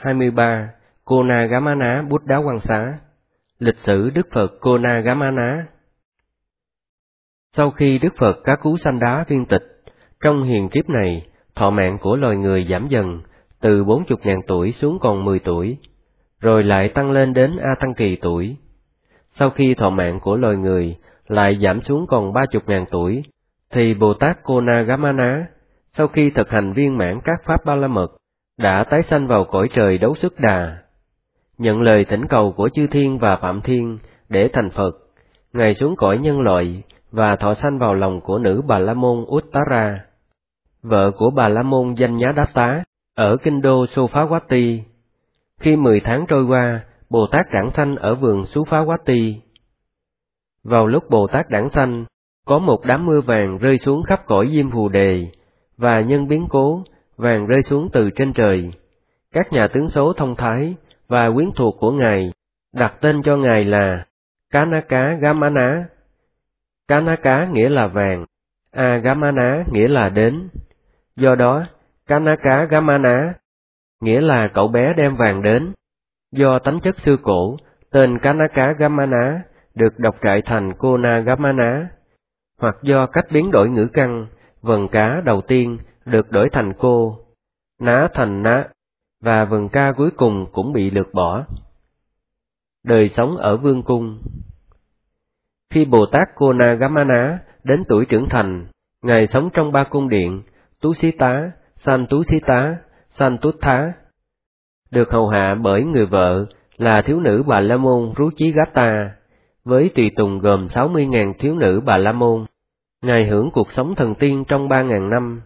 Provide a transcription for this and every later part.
23. Konagamana Buddha Quang Xá. Lịch sử Đức Phật Konagamana. Sau khi Đức Phật Cá Cú Sanh Đá viên tịch, trong hiền kiếp này, thọ mạng của loài người giảm dần, từ 40.000 tuổi xuống còn 10 tuổi, rồi lại tăng lên đến A Tăng Kỳ tuổi. Sau khi thọ mạng của loài người lại giảm xuống còn 30.000 tuổi, thì Bồ Tát Konagamana, sau khi thực hành viên mãn các pháp Ba La Mật, đã tái sanh vào cõi trời Đấu Xuất Đà. Nhận lời thỉnh cầu của chư thiên và Phạm Thiên để thành Phật, Ngài xuống cõi nhân loại và thọ sanh vào lòng của nữ Bà La Môn Uttara, vợ của Bà La Môn danh Nhá Đát Tá, ở kinh đô Sophawati. Khi 10 tháng trôi qua, Bồ Tát đản sanh ở vườn Sophawati. Vào lúc Bồ Tát đản sanh, có một đám mưa vàng rơi xuống khắp cõi Diêm Phù Đề, và nhân biến cố, vàng rơi xuống từ trên trời. Các nhà tướng số thông thái và quyến thuộc của Ngài đặt tên cho Ngài là Kanaka Gamana. Kanaka nghĩa là vàng, Agamana nghĩa là đến. Do đó, Kanaka Gamana nghĩa là cậu bé đem vàng đến. Do tánh chất xưa cổ, tên Kanaka Gamana được đọc trại thành Konagamana, hoặc do cách biến đổi ngữ căn, vần cá đầu tiên được đổi thành cô, ná thành ná, và vần ca cuối cùng cũng bị lược bỏ. Đời sống ở vương cung. Khi Bồ Tát Konagamana đến tuổi trưởng thành, Ngài sống trong 3 cung điện, Tusita, Santusita, Santutthá, được hầu hạ bởi người vợ là thiếu nữ Bà La Môn Ruchigata, với tùy tùng gồm 60.000 thiếu nữ Bà La Môn. Ngài hưởng cuộc sống thần tiên trong 3.000 năm.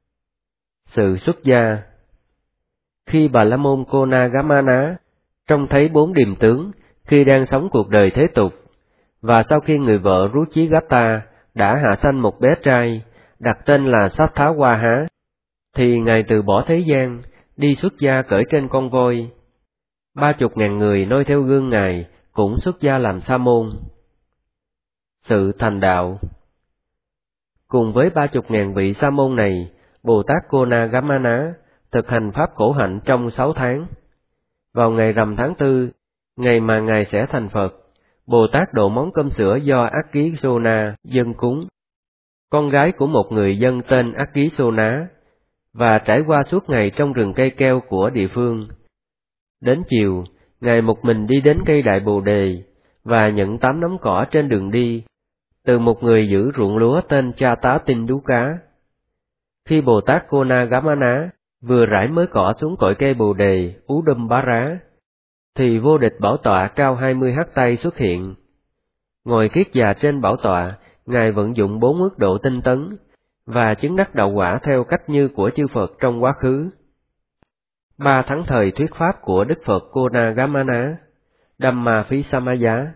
Sự xuất gia. Khi Bà La Môn Konagamana trông thấy 4 điềm tướng khi đang sống cuộc đời thế tục, và sau khi người vợ Ruchigata đã hạ sanh một bé trai, đặt tên là Satthawaha, thì Ngài từ bỏ thế gian, đi xuất gia cởi trên con voi. 30.000 người noi theo gương Ngài cũng xuất gia làm sa môn. Sự thành đạo. Cùng với 30.000 vị sa môn này, Bồ Tát Konagamana thực hành pháp khổ hạnh trong 6 tháng. Vào ngày rằm tháng 4, ngày mà Ngài sẽ thành Phật, Bồ Tát độ món cơm sữa do Akisona dâng cúng, con gái của một người dân tên Akisona, và trải qua suốt ngày trong rừng cây keo của địa phương. Đến chiều, Ngài một mình đi đến cây Đại Bồ Đề, và nhận 8 nắm cỏ trên đường đi, từ một người giữ ruộng lúa tên Cha Tá Tinh Đú Cá. Khi Bồ Tát Konagamana vừa rải mớ cỏ xuống cội cây Bồ Đề Udumbara, thì vô địch bảo tọa cao 20 hắt tay xuất hiện. Ngồi kiết già trên bảo tọa, Ngài vận dụng 4 mức độ tinh tấn, và chứng đắc đạo quả theo cách như của chư Phật trong quá khứ. 3 tháng thời thuyết pháp của Đức Phật Konagamana, Dhammavisamaya.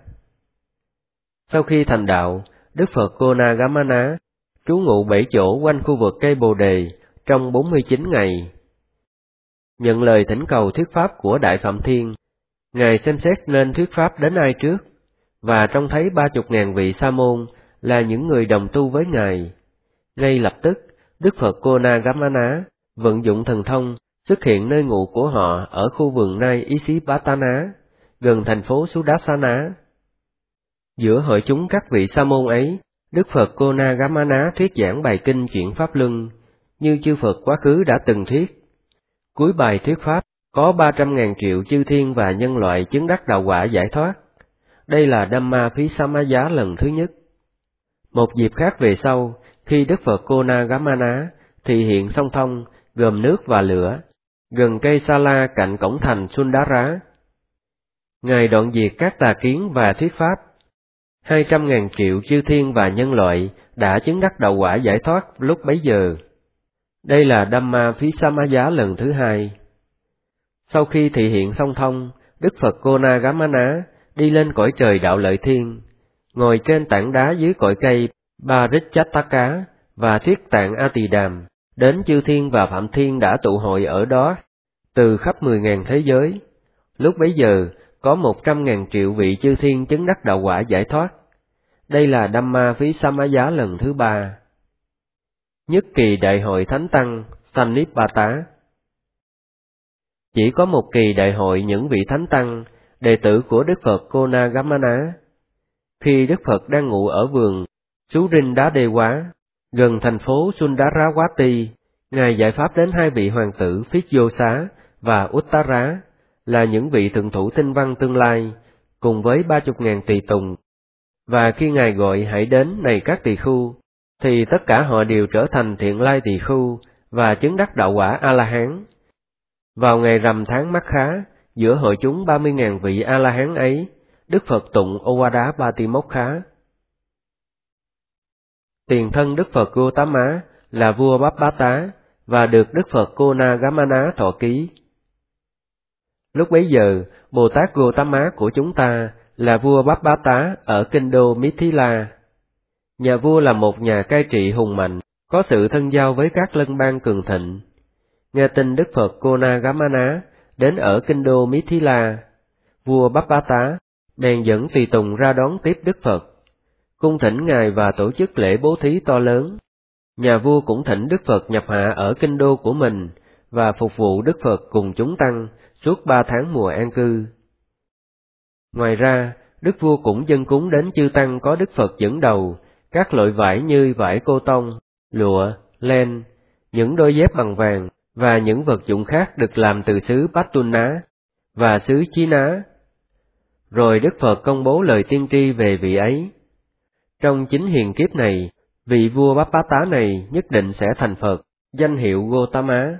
Sau khi thành đạo, Đức Phật Konagamana trú ngụ 7 chỗ quanh khu vực cây Bồ Đề trong 49 ngày. Nhận lời thỉnh cầu thuyết pháp của Đại Phạm Thiên, Ngài xem xét nên thuyết pháp đến ai trước, và trông thấy 30.000 vị sa môn là những người đồng tu với Ngài. Ngay lập tức, Đức Phật Konagamana vận dụng thần thông xuất hiện nơi ngụ của họ ở khu vườn Nai Isipatana, gần thành phố Sudarsana. Giữa hội chúng các vị sa môn ấy, Đức Phật Konagamana thuyết giảng bài kinh Chuyển Pháp Luân, như chư Phật quá khứ đã từng thuyết. Cuối bài thuyết pháp, có 300.000 triệu chư thiên và nhân loại chứng đắc đạo quả giải thoát. Đây là Dhammavisamaya lần thứ nhất. Một dịp khác về sau, khi Đức Phật Konagamana thị hiện song thông gồm nước và lửa, gần cây Sala cạnh cổng thành Sundara, Ngài đoạn diệt các tà kiến và thuyết pháp. 200.000 triệu chư thiên và nhân loại đã chứng đắc đạo quả giải thoát lúc bấy giờ. Đây là Dhammavisamaya lần thứ hai. Sau khi thị hiện song thông, Đức Phật Konagamana đi lên cõi trời Đạo Lợi Thiên, ngồi trên tảng đá dưới cội cây Parichataka và thuyết tạng A Tỳ Đàm, đến chư thiên và Phạm Thiên đã tụ hội ở đó, từ khắp 10.000 thế giới. Lúc bấy giờ, có 100.000 triệu vị chư thiên chứng đắc đạo quả giải thoát. Đây là Dhammavisamaya lần thứ ba. Nhất kỳ đại hội Thánh Tăng Sannipata. Chỉ có một kỳ đại hội những vị thánh tăng, đệ tử của Đức Phật Konagamana. Khi Đức Phật đang ngủ ở vườn Surindadewa, gần thành phố Sundarawati, Ngài giải pháp đến hai vị hoàng tử Phityosa và Uttara, là những vị thượng thủ tinh văn tương lai, cùng với 30.000 tỳ tùng. Và khi Ngài gọi hãy đến này các tỳ khưu, thì tất cả họ đều trở thành thiện lai tỳ khưu và chứng đắc đạo quả A-la-hán. Vào ngày rằm tháng Mắc Khá, giữa hội chúng 30.000 vị A-la-hán ấy, Đức Phật tụng Owada Patimokha. Tiền thân Đức Phật Gotama là vua Báp Bá Tá và được Đức Phật Konagamana thọ ký. Lúc bấy giờ, Bồ Tát Gotama của chúng ta là vua Báp Bá Tá ở kinh đô Mithila. Nhà vua là một nhà cai trị hùng mạnh, có sự thân giao với các lân bang cường thịnh. Nghe tin Đức Phật Konagamana đến ở kinh đô Mithila, vua Báp Bá Tá bèn dẫn tùy tùng ra đón tiếp Đức Phật, cung thỉnh Ngài và tổ chức lễ bố thí to lớn. Nhà vua cũng thỉnh Đức Phật nhập hạ ở kinh đô của mình và phục vụ Đức Phật cùng chúng tăng suốt 3 tháng mùa an cư. Ngoài ra, Đức vua cũng dâng cúng đến chư tăng có Đức Phật dẫn đầu các loại vải như vải cô tông, lụa, len, những đôi dép bằng vàng và những vật dụng khác được làm từ xứ Pattuna và xứ Chí Ná. Rồi Đức Phật công bố lời tiên tri về vị ấy. Trong chính hiền kiếp này, vị vua Báp Bá Tá này nhất định sẽ thành Phật, danh hiệu Gotama.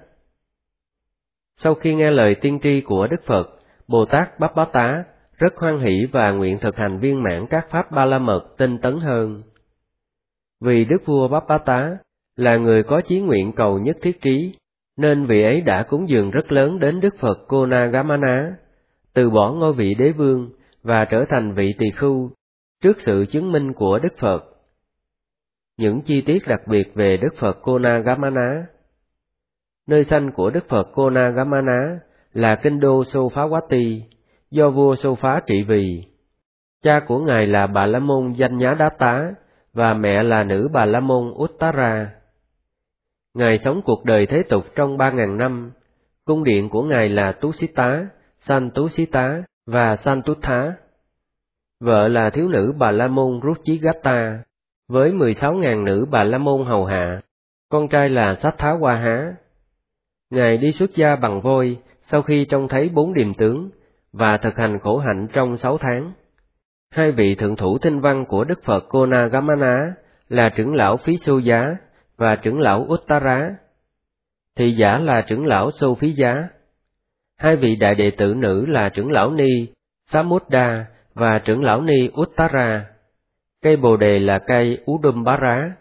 Sau khi nghe lời tiên tri của Đức Phật, Bồ Tát Báp Bá Tá rất hoan hỷ và nguyện thực hành viên mãn các pháp ba la mật tinh tấn hơn. Vì Đức vua Báp Bá Tá là người có chí nguyện cầu nhất thiết trí, nên vị ấy đã cúng dường rất lớn đến Đức Phật Konagamana, từ bỏ ngôi vị đế vương và trở thành vị tỳ khưu trước sự chứng minh của Đức Phật. Những chi tiết đặc biệt về Đức Phật Konagamana. Nơi sanh của Đức Phật Konagamana là kinh đô Sophawati, do vua Sophá trị vì. Cha của Ngài là Bà La Môn Danh Nhá Đá Tá và mẹ là nữ Bà La Môn Uttara. Ngài sống cuộc đời thế tục trong 3.000 năm. Cung điện của Ngài là Tusita, Santusita và Santutha. Vợ là thiếu nữ Bà La Môn Ruchigata, với 16.000 nữ Bà La Môn hầu hạ. Con trai là Satthawaha. Ngài đi xuất gia bằng voi sau khi trông thấy 4 điềm tướng, và thực hành khổ hạnh trong 6 tháng. Hai vị thượng thủ tinh văn của Đức Phật Konagamana là trưởng lão Phí Xô Giá và trưởng lão Uttara. Thị giả là trưởng lão Xô Phí Giá. Hai vị đại đệ tử nữ là trưởng lão Ni Samudda và trưởng lão Ni Uttara. Cây bồ đề là cây Udumbara.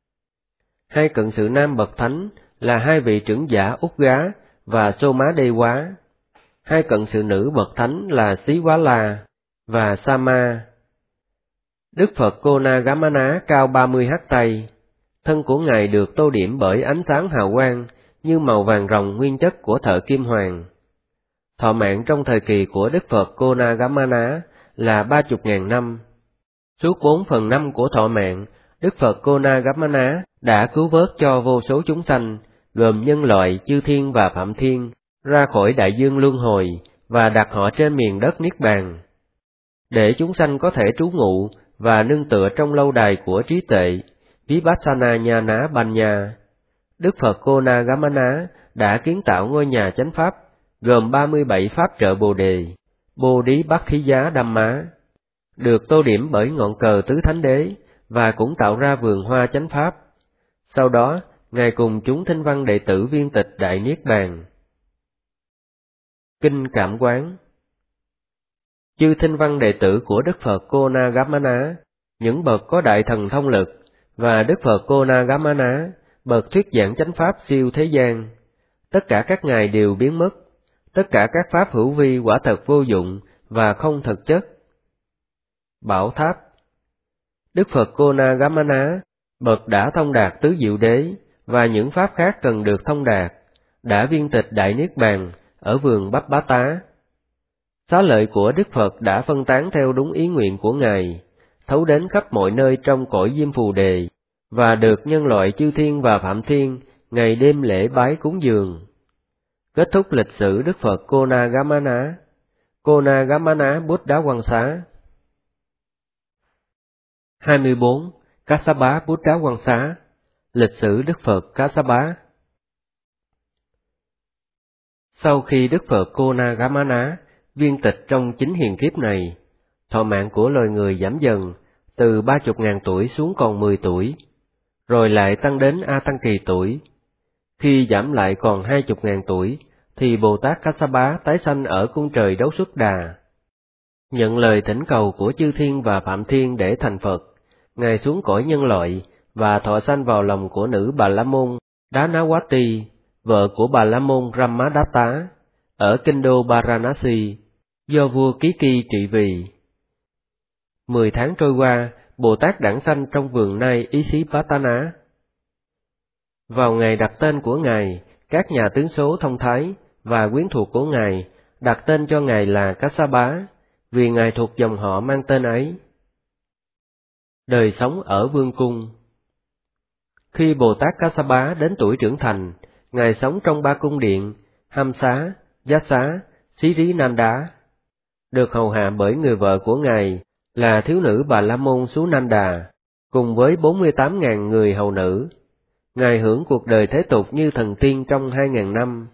Hai cận sự nam bậc thánh là hai vị trưởng giả Ugga và Somadewa. Hai cận sự nữ bậc thánh là Sivala và Sama. Đức Phật Konagamana cao 30 hắc tay. Thân của Ngài được tô điểm bởi ánh sáng hào quang như màu vàng ròng nguyên chất của thợ kim hoàng. Thọ mạng trong thời kỳ của Đức Phật Konagamana là 30.000 năm. Suốt 4/5 của thọ mạng, Đức Phật Konagamana đã cứu vớt cho vô số chúng sanh, gồm nhân loại, chư thiên và phạm thiên, ra khỏi đại dương luân hồi và đặt họ trên miền đất Niết Bàn. Để chúng sanh có thể trú ngụ và nương tựa trong lâu đài của trí tuệ, Vipassana Nhana Banya, Đức Phật Konagamana đã kiến tạo ngôi nhà chánh pháp, gồm 37 pháp trợ Bồ Đề, Bodhibakkhya Dhamma, được tô điểm bởi ngọn cờ tứ thánh đế, và cũng tạo ra vườn hoa chánh pháp. Sau đó, Ngài cùng chúng thinh văn đệ tử viên tịch Đại Niết Bàn. Kinh Cảm Quán. Chư thinh văn đệ tử của Đức Phật Konagamana, những bậc có đại thần thông lực, và Đức Phật Konagamana, bậc thuyết giảng chánh pháp siêu thế gian, tất cả các ngài đều biến mất, tất cả các pháp hữu vi quả thật vô dụng và không thực chất. Bảo Tháp. Đức Phật Konagamana, bậc đã thông đạt tứ diệu đế và những pháp khác cần được thông đạt, đã viên tịch Đại Niết Bàn ở vườn Báp Bá Tá. Xá lợi của Đức Phật đã phân tán theo đúng ý nguyện của Ngài, thấu đến khắp mọi nơi trong cõi Diêm Phù Đề, và được nhân loại chư thiên và phạm thiên ngày đêm lễ bái cúng dường. Kết thúc lịch sử Đức Phật Konagamana Buddha Quang Xá. 24. Kassapa Buddha Quang Xá. Lịch sử Đức Phật Kassapa. Sau khi Đức Phật Konagamana viên tịch trong 9 hiền kiếp này, thọ mạng của loài người giảm dần từ 30.000 tuổi xuống còn 10 tuổi, rồi lại tăng đến A Tăng Kỳ tuổi. Khi giảm lại còn 20.000 tuổi, thì Bồ Tát Kassapa tái sanh ở cung trời Đấu Xuất Đà. Nhận lời thỉnh cầu của chư thiên và Phạm Thiên để thành Phật, Ngài xuống cõi nhân loại và thọ sanh vào lòng của nữ Bà La Môn Dhanawati, vợ của Bà La Môn Brahmadatta, ở kinh đô Varanasi, do vua Ký Kỳ trị vì. 10 tháng trôi qua, Bồ Tát đản sanh trong vườn nai Isipatana. Vào ngày đặt tên của Ngài, các nhà tướng số thông thái và quyến thuộc của Ngài đặt tên cho Ngài là Kassapa, vì Ngài thuộc dòng họ mang tên ấy. Đời sống ở vương cung. Khi Bồ Tát Kassapa đến tuổi trưởng thành, Ngài sống trong 3 cung điện, Hamsa, Yassa, Sirinanda, được hầu hạ bởi người vợ của Ngài là thiếu nữ Bà La Môn Sunanda, cùng với 48.000 người hầu nữ. Ngài hưởng cuộc đời thế tục như thần tiên trong 2.000 năm.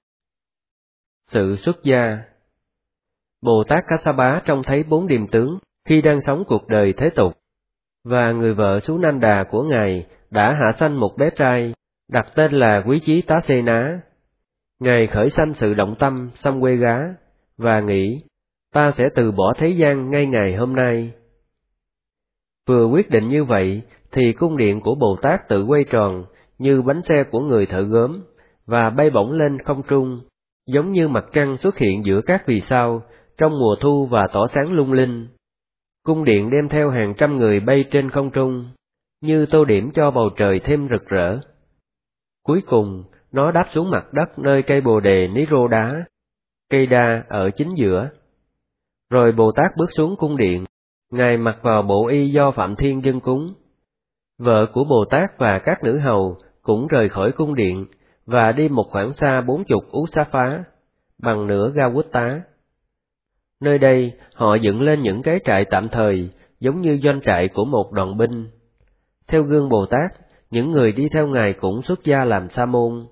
Sự xuất gia. Bồ Tát Kassapa trông thấy 4 điềm tướng khi đang sống cuộc đời thế tục, và người vợ Sunanda của Ngài đã hạ sanh một bé trai, đặt tên là Quý Chí Tá Xê Ná. Ngài khởi sanh sự động tâm Samvega, và nghĩ, ta sẽ từ bỏ thế gian ngay ngày hôm nay. Vừa quyết định như vậy, thì cung điện của Bồ Tát tự quay tròn như bánh xe của người thợ gốm, và bay bổng lên không trung, giống như mặt trăng xuất hiện giữa các vì sao trong mùa thu và tỏ sáng lung linh. Cung điện đem theo hàng trăm người bay trên không trung, như tô điểm cho bầu trời thêm rực rỡ. Cuối cùng, nó đáp xuống mặt đất nơi cây bồ đề Niroda, cây đa ở chính giữa. Rồi Bồ Tát bước xuống cung điện, Ngài mặc vào bộ y do Phạm Thiên dâng cúng. Vợ của Bồ Tát và các nữ hầu cũng rời khỏi cung điện, và đi một khoảng xa 40 Usaphá, bằng nửa Gawutta. Nơi đây, họ dựng lên những cái trại tạm thời, giống như doanh trại của một đoàn binh. Theo gương Bồ Tát, những người đi theo Ngài cũng xuất gia làm sa môn.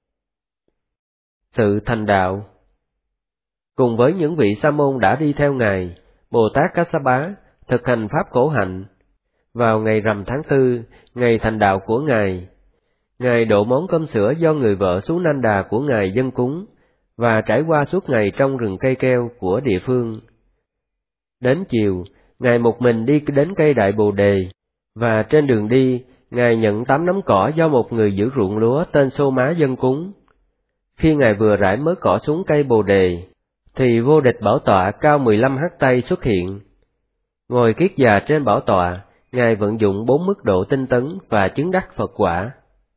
Sự thành đạo. Cùng với những vị sa môn đã đi theo Ngài, Bồ Tát Kassapa thực hành pháp khổ hạnh. Vào ngày rằm tháng 4, ngày thành đạo của Ngài, Ngài độ món cơm sữa do người vợ Sunanda của Ngài dâng cúng, và trải qua suốt ngày trong rừng cây keo của địa phương. Đến chiều, Ngài một mình đi đến cây đại bồ đề, và trên đường đi, Ngài nhận 8 nắm cỏ do một người giữ ruộng lúa tên Sô Má dâng cúng. Khi Ngài vừa rải mớ cỏ xuống cây bồ đề, thì vô địch bảo tọa cao 15 hắt tay xuất hiện. Ngồi kiết già trên bảo tọa, Ngài vận dụng 4 mức độ tinh tấn và chứng đắc Phật quả.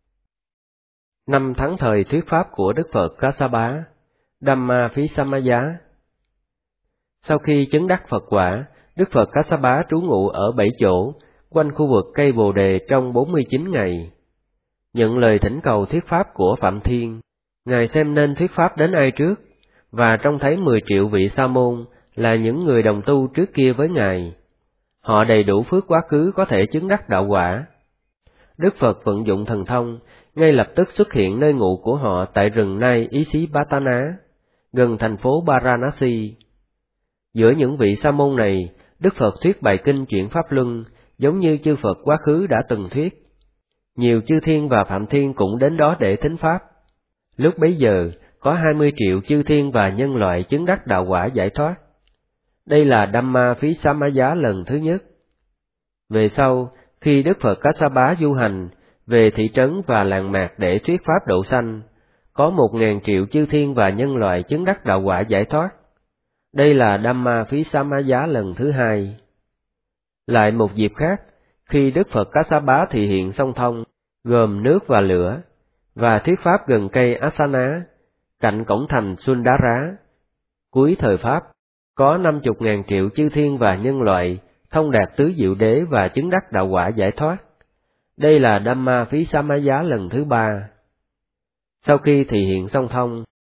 5 tháng thời thuyết pháp của Đức Phật Kassapa, Dhamma Visamaya. Sau khi chứng đắc Phật quả, Đức Phật Kassapa trú ngụ ở 7 chỗ, quanh khu vực cây bồ đề trong 49 ngày. Nhận lời thỉnh cầu thuyết pháp của Phạm Thiên, Ngài xem nên thuyết pháp đến ai trước, và trông thấy 10 triệu vị sa môn là những người đồng tu trước kia với Ngài. Họ đầy đủ phước quá khứ có thể chứng đắc đạo quả. Đức Phật vận dụng thần thông, ngay lập tức xuất hiện nơi ngụ của họ tại rừng nai Isipatana, gần thành phố Varanasi. Giữa những vị sa môn này, Đức Phật thuyết bài kinh chuyển Pháp Luân, giống như chư Phật quá khứ đã từng thuyết. Nhiều chư thiên và Phạm Thiên cũng đến đó để thính Pháp. Lúc bấy giờ, có 20 triệu chư thiên và nhân loại chứng đắc đạo quả giải thoát. Đây là Dhamma Visamaya lần thứ nhất. Về sau, khi Đức Phật Kassapa du hành về thị trấn và làng mạc để thuyết pháp độ sanh, có 1.000 triệu chư thiên và nhân loại chứng đắc đạo quả giải thoát. Đây là Dhamma Visamaya lần thứ hai. Lại một dịp khác, khi Đức Phật Kassapa thị hiện song thông, gồm nước và lửa, và thuyết pháp gần cây Asana, cạnh cổng thành Sundara. Cuối thời Pháp, có 50.000 triệu chư thiên và nhân loại thông đạt tứ diệu đế và chứng đắc đạo quả giải thoát. Đây là Dhamma Visamaya lần thứ ba. Sau khi thị hiện song thông,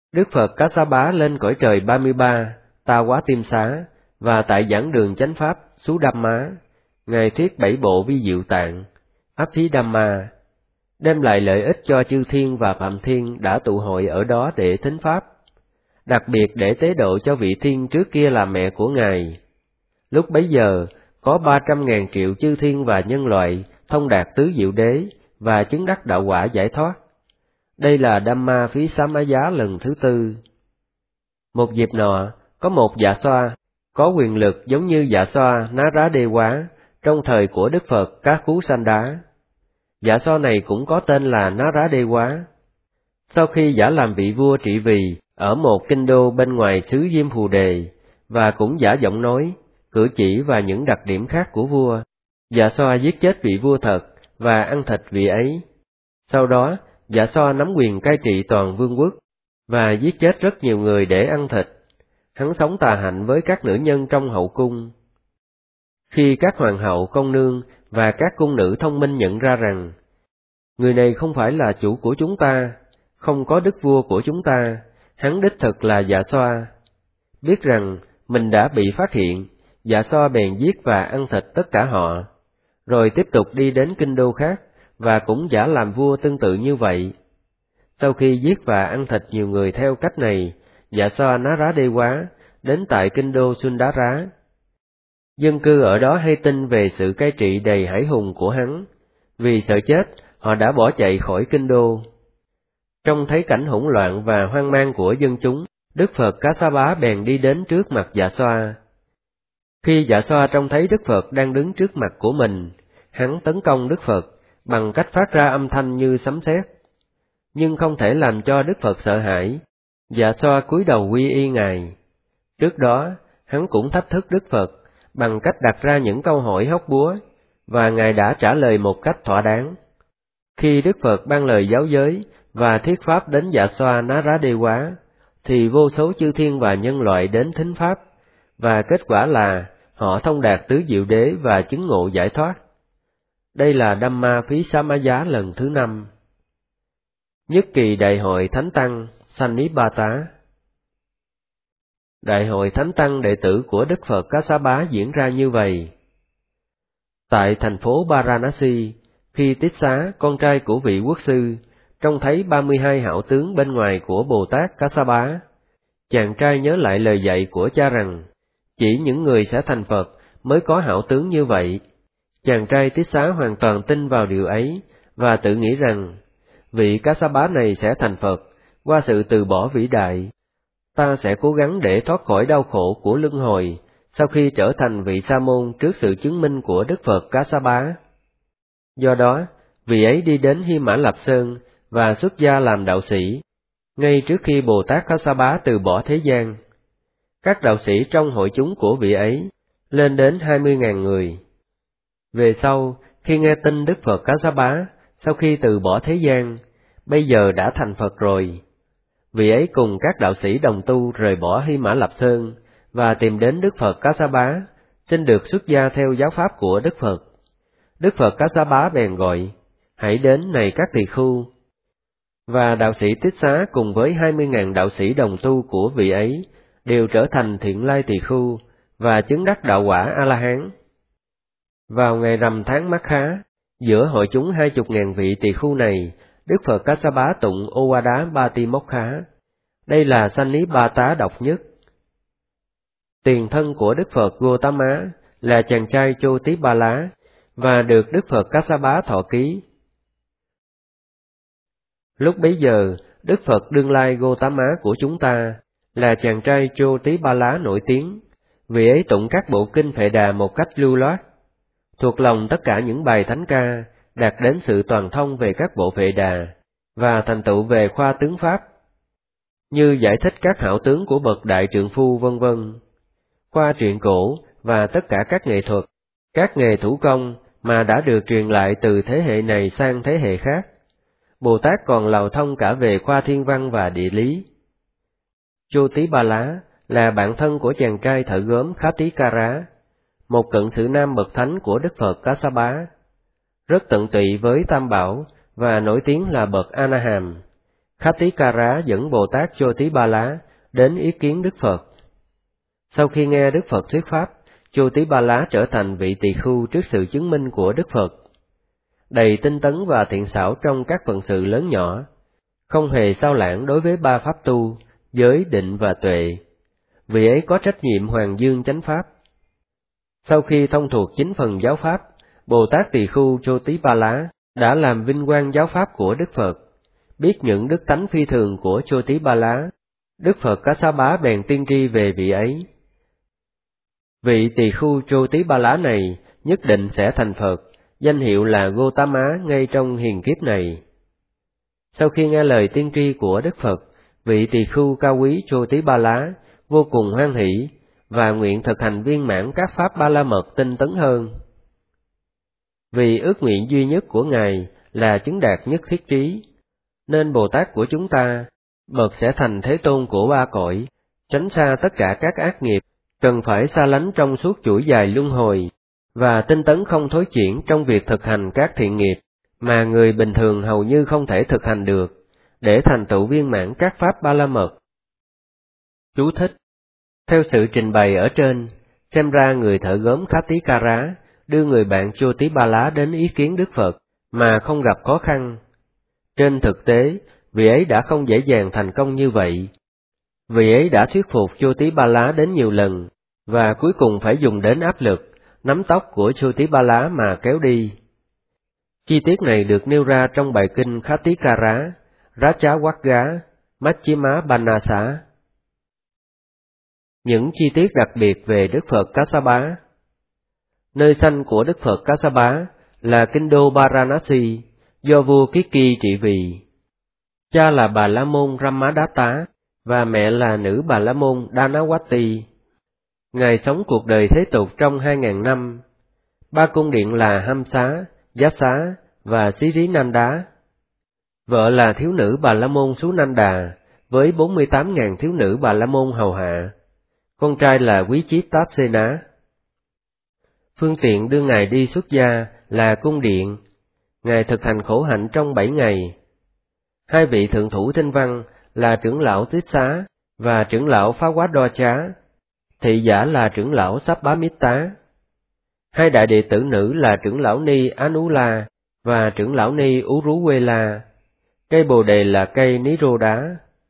Đức Phật Kassapa lên cõi trời 33, Tawatimsa, và tại giảng đường chánh pháp Sudamma, Ngài thuyết 7 bộ vi diệu tạng, Abhidhamma, đem lại lợi ích cho chư thiên và phạm thiên đã tụ hội ở đó để thính pháp, đặc biệt để tế độ cho vị thiên trước kia là mẹ của Ngài. Lúc bấy giờ, có 300.000 triệu chư thiên và nhân loại thông đạt tứ diệu đế và chứng đắc đạo quả giải thoát. Đây là Dhamma Phí Samaya lần thứ 4. Một dịp nọ, có một dạ xoa, có quyền lực giống như dạ xoa Naradewa trong thời của Đức Phật Các Cú Sanh Đá. Dạ xoa này cũng có tên là Naradewa. Sau khi giả làm vị vua trị vì ở một kinh đô bên ngoài xứ Diêm Phù Đề, và cũng giả giọng nói, cử chỉ và những đặc điểm khác của vua, dạ xoa giết chết vị vua thật và ăn thịt vị ấy. Sau đó, dạ xoa nắm quyền cai trị toàn vương quốc, và giết chết rất nhiều người để ăn thịt. Hắn sống tà hạnh với các nữ nhân trong hậu cung. Khi các hoàng hậu, công nương và các cung nữ thông minh nhận ra rằng, người này không phải là chủ của chúng ta, không có đức vua của chúng ta, hắn đích thực là dạ xoa. Biết rằng mình đã bị phát hiện, dạ xoa bèn giết và ăn thịt tất cả họ, rồi tiếp tục đi đến kinh đô khác, và cũng giả làm vua tương tự như vậy. Sau khi giết và ăn thịt nhiều người theo cách này, dạ xoa Naradewa đến tại kinh đô Sundara. Dân cư ở đó hay tin về sự cai trị đầy hãi hùng của hắn. Vì sợ chết, họ đã bỏ chạy khỏi kinh đô. Trông thấy cảnh hỗn loạn và hoang mang của dân chúng, Đức Phật Kassapa bèn đi đến trước mặt dạ xoa. Khi dạ xoa trông thấy Đức Phật đang đứng trước mặt của mình, hắn tấn công Đức Phật bằng cách phát ra âm thanh như sấm sét. Nhưng không thể làm cho Đức Phật sợ hãi, dạ xoa cúi đầu quy y Ngài. Trước đó, hắn cũng thách thức Đức Phật bằng cách đặt ra những câu hỏi hóc búa, và Ngài đã trả lời một cách thỏa đáng. Khi Đức Phật ban lời giáo giới và thuyết pháp đến dạ xoa Naradewa, thì vô số chư thiên và nhân loại đến thính pháp, và kết quả là họ thông đạt tứ diệu đế và chứng ngộ giải thoát. Đây là Dhamma Phí Samaya lần thứ 5. Nhất kỳ Đại hội Thánh Tăng Sannipata. Đại hội Thánh Tăng đệ tử của Đức Phật Kassapa diễn ra như vậy. Tại thành phố Varanasi, khi Tích Xá, con trai của vị quốc sư, trông thấy 32 hảo tướng bên ngoài của Bồ Tát Kassapa, chàng trai nhớ lại lời dạy của cha rằng, chỉ những người sẽ thành Phật mới có hảo tướng như vậy. Chàng trai Tích Xá hoàn toàn tin vào điều ấy, và tự nghĩ rằng, vị Kassapa này sẽ thành Phật, qua sự từ bỏ vĩ đại. Ta sẽ cố gắng để thoát khỏi đau khổ của luân hồi, sau khi trở thành vị sa môn trước sự chứng minh của Đức Phật Kassapa. Do đó, vị ấy đi đến Hy Mã Lạp Sơn và xuất gia làm đạo sĩ, ngay trước khi Bồ Tát Kassapa từ bỏ thế gian. Các đạo sĩ trong hội chúng của vị ấy lên đến 20.000 người. Về sau, khi nghe tin Đức Phật Kassapa sau khi từ bỏ thế gian, bây giờ đã thành Phật rồi, vị ấy cùng các đạo sĩ đồng tu rời bỏ Hy Mã Lạp Sơn và tìm đến Đức Phật Kassapa, xin được xuất gia theo giáo pháp của Đức Phật. Đức Phật Kassapa bèn gọi, hãy đến này các tỳ khưu. Và đạo sĩ Tích Xá cùng với 20.000 đạo sĩ đồng tu của vị ấy đều trở thành thiện lai tỳ khưu và chứng đắc đạo quả A-la-hán. Vào ngày rằm tháng Mát Khá, giữa hội chúng 20.000 vị tỳ khưu này, Đức Phật Kassapa tụng Owada Patimokha. Đây là Sannipata độc nhất. Tiền thân của Đức Phật Gotama là chàng trai Chotipala và được Đức Phật Kassapa thọ ký. Lúc bấy giờ, Đức Phật đương lai Gotama của chúng ta là chàng trai Chotipala nổi tiếng, vì ấy tụng các bộ kinh Phệ Đà một cách lưu loát, thuộc lòng tất cả những bài thánh ca, đạt đến sự toàn thông về các bộ Phệ Đà và thành tựu về khoa tướng pháp, như giải thích các hảo tướng của bậc đại trượng phu vân vân, khoa truyện cổ và tất cả các nghệ thuật, các nghề thủ công mà đã được truyền lại từ thế hệ này sang thế hệ khác. Bồ Tát còn lầu thông cả về khoa thiên văn và địa lý. Chotipala là bạn thân của chàng trai thợ gốm Khatikara, một cận sự nam bậc thánh của Đức Phật Kassapa, rất tận tụy với Tam Bảo và nổi tiếng là bậc A-na-hàm. Khatikara dẫn Bồ Tát Chotipala đến ý kiến Đức Phật. Sau khi nghe Đức Phật thuyết pháp, Chotipala trở thành vị tỳ khưu trước sự chứng minh của Đức Phật. Đầy tinh tấn và thiện xảo trong các phận sự lớn nhỏ, không hề sao lãng đối với ba pháp tu, giới, định và tuệ. Vị ấy có trách nhiệm hoàng dương chánh pháp. Sau khi thông thuộc 9 phần giáo pháp, Bồ Tát Tỳ Khưu Chotipala đã làm vinh quang giáo pháp của Đức Phật. Biết những đức tánh phi thường của Chotipala, Đức Phật Kassapa bèn tiên tri về vị ấy. Vị Tỳ Khưu Chotipala này nhất định sẽ thành Phật, danh hiệu là Gotama ngay trong hiền kiếp này. Sau khi nghe lời tiên tri của Đức Phật, vị tỳ khưu cao quý Chotipala vô cùng hoan hỷ và nguyện thực hành viên mãn các pháp ba la mật tinh tấn hơn. Vì ước nguyện duy nhất của Ngài là chứng đạt nhất thiết trí, nên Bồ Tát của chúng ta bậc sẽ thành Thế Tôn của ba cõi, tránh xa tất cả các ác nghiệp, cần phải xa lánh trong suốt chuỗi dài luân hồi, và tinh tấn không thối chuyển trong việc thực hành các thiện nghiệp mà người bình thường hầu như không thể thực hành được, để thành tựu viên mãn các pháp ba la mật. Chú thích: theo sự trình bày ở trên, xem ra người thợ gốm Khatikara đưa người bạn Chotipala đến ý kiến Đức Phật mà không gặp khó khăn. Trên thực tế, vị ấy đã không dễ dàng thành công như vậy. Vị ấy đã thuyết phục Chotipala đến nhiều lần, và cuối cùng phải dùng đến áp lực, nắm tóc của Chotipala mà kéo đi. Chi tiết này được nêu ra trong bài kinh Khatikara, Ratchawagga, Majjhima Banasa. Những chi tiết đặc biệt về Đức Phật Kassapa. Nơi sanh của Đức Phật Kassapa là kinh đô Varanasi, do vua Kiki trị vì. Cha là Bà La Môn Ramadatta và mẹ là nữ Bà La Môn Dhanawati. Ngài sống cuộc đời thế tục trong 2000 năm. Ba cung điện là Hamsa, Yasa và Sirinanda. Vợ là thiếu nữ Bà La Môn Sunanda với 48.000 thiếu nữ Bà La Môn hầu hạ. Con trai là Quý Chiết Tapsena. Phương tiện đưa Ngài đi xuất gia là cung điện. Ngài thực hành khổ hạnh trong 7 ngày. Hai vị thượng thủ tinh văn là trưởng lão Tích Xá và trưởng lão Phá Quá Đo Chá. Thị giả là trưởng lão Sáp Bá Mít Tá. Hai đại đệ tử nữ là trưởng lão Ni Anula và trưởng lão Ni Uruwela. Cây bồ đề là cây Nirodá.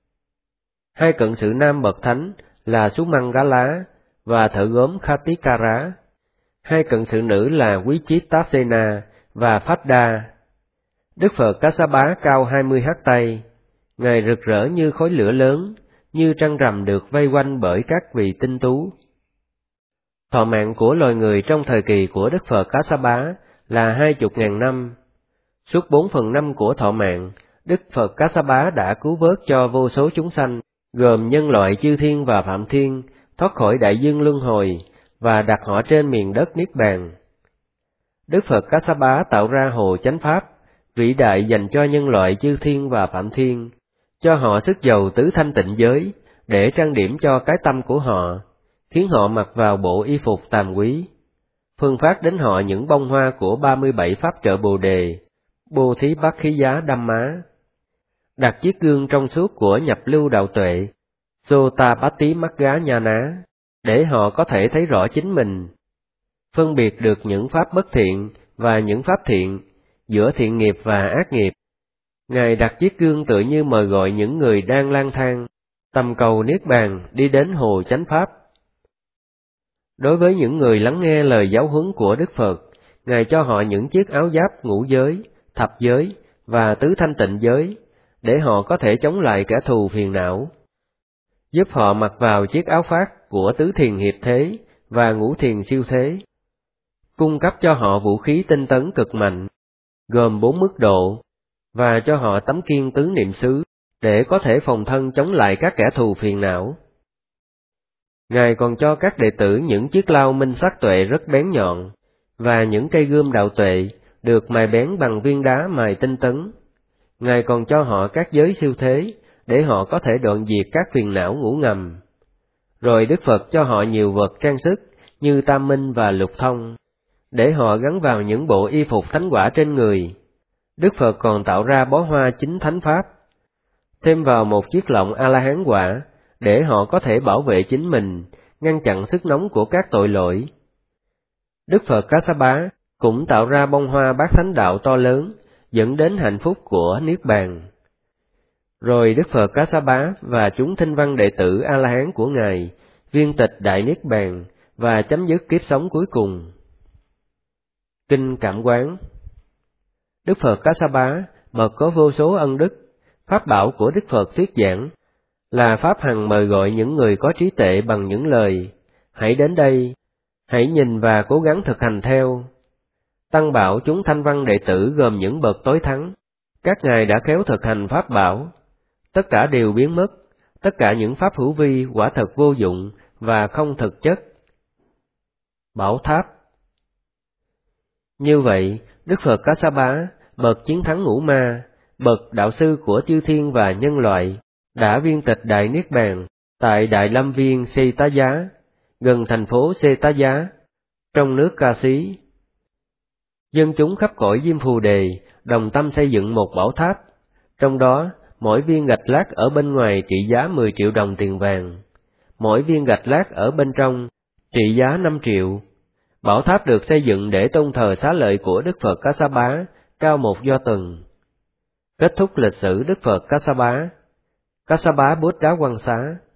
Hai cận sự nam bậc thánh là Sumangala và thợ gốm Khatikara. Hai cận sự nữ là Quý Chiết Tasena và Phadda. Đức Phật Kassapa cao 20 hắt tay. Ngài rực rỡ như khói lửa lớn, như trăng rằm được vây quanh bởi các vị tinh tú. Thọ mạng của loài người trong thời kỳ của Đức Phật Kassapa là 20.000 năm. Suốt 4/5 của thọ mạng, Đức Phật Kassapa đã cứu vớt cho vô số chúng sanh, gồm nhân loại chư thiên và phạm thiên, thoát khỏi đại dương luân hồi, và đặt họ trên miền đất Niết Bàn. Đức Phật Kassapa tạo ra hồ chánh pháp, vĩ đại dành cho nhân loại chư thiên và phạm thiên, cho họ sức giàu tứ thanh tịnh giới, để trang điểm cho cái tâm của họ, khiến họ mặc vào bộ y phục tàm quý. Phân phát đến họ những bông hoa của 37 pháp trợ Bồ Đề, Bồ Thí Bát Khí Giá Đamma. Đặt chiếc gương trong suốt của nhập lưu đạo tuệ, Sotapatti Magga Nhana, để họ có thể thấy rõ chính mình, phân biệt được những pháp bất thiện và những pháp thiện, giữa thiện nghiệp và ác nghiệp. Ngài đặt chiếc gương tựa như mời gọi những người đang lang thang, tầm cầu Niết Bàn đi đến hồ chánh pháp. Đối với những người lắng nghe lời giáo huấn của Đức Phật, Ngài cho họ những chiếc áo giáp ngũ giới, thập giới và tứ thanh tịnh giới, để họ có thể chống lại kẻ thù phiền não, giúp họ mặc vào chiếc áo phát của tứ thiền hiệp thế và ngũ thiền siêu thế, cung cấp cho họ vũ khí tinh tấn cực mạnh, gồm 4 mức độ, và cho họ tấm kiên tứ niệm xứ, để có thể phòng thân chống lại các kẻ thù phiền não. Ngài còn cho các đệ tử những chiếc lao minh sắc tuệ rất bén nhọn, và những cây gươm đạo tuệ được mài bén bằng viên đá mài tinh tấn. Ngài còn cho họ các giới siêu thế, để họ có thể đoạn diệt các phiền não ngủ ngầm. Rồi Đức Phật cho họ nhiều vật trang sức như tam minh và lục thông, để họ gắn vào những bộ y phục thánh quả trên người. Đức Phật còn tạo ra bó hoa chính thánh pháp. thêm vào một chiếc lọng A-la-hán quả, để họ có thể bảo vệ chính mình, ngăn chặn sức nóng của các tội lỗi. Đức Phật Kassapa cũng tạo ra bông hoa bát thánh đạo to lớn, dẫn đến hạnh phúc của Niết Bàn. Rồi Đức Phật Kassapa và chúng thinh văn đệ tử A-la-hán của Ngài viên tịch Đại Niết Bàn và chấm dứt kiếp sống cuối cùng. Kinh Cảm Quán. Đức Phật Kassapa bậc có vô số ân đức, pháp bảo của Đức Phật thuyết giảng là pháp hằng mời gọi những người có trí tuệ bằng những lời: hãy đến đây, hãy nhìn và cố gắng thực hành theo. Tăng bảo chúng thanh văn đệ tử gồm những bậc tối thắng, các ngài đã khéo thực hành pháp bảo, tất cả đều biến mất, tất cả những pháp hữu vi quả thật vô dụng và không thực chất. Bảo tháp. Như vậy, Đức Phật Kassapa, bậc chiến thắng ngũ ma, bậc đạo sư của chư thiên và nhân loại, đã viên tịch Đại Niết Bàn tại Đại Lâm Viên Setaya, gần thành phố Setaya, trong nước Ca Xí. Dân chúng khắp cõi Diêm Phù Đề đồng tâm xây dựng một bảo tháp, trong đó mỗi viên gạch lát ở bên ngoài trị giá 10 triệu đồng tiền vàng, mỗi viên gạch lát ở bên trong trị giá 5 triệu. Bảo tháp được xây dựng để tôn thờ xá lợi của Đức Phật Kassapa, cao một do tuần. Kết thúc lịch sử Đức Phật Kassapa. Kassapa Bút Đá Quăng Xá.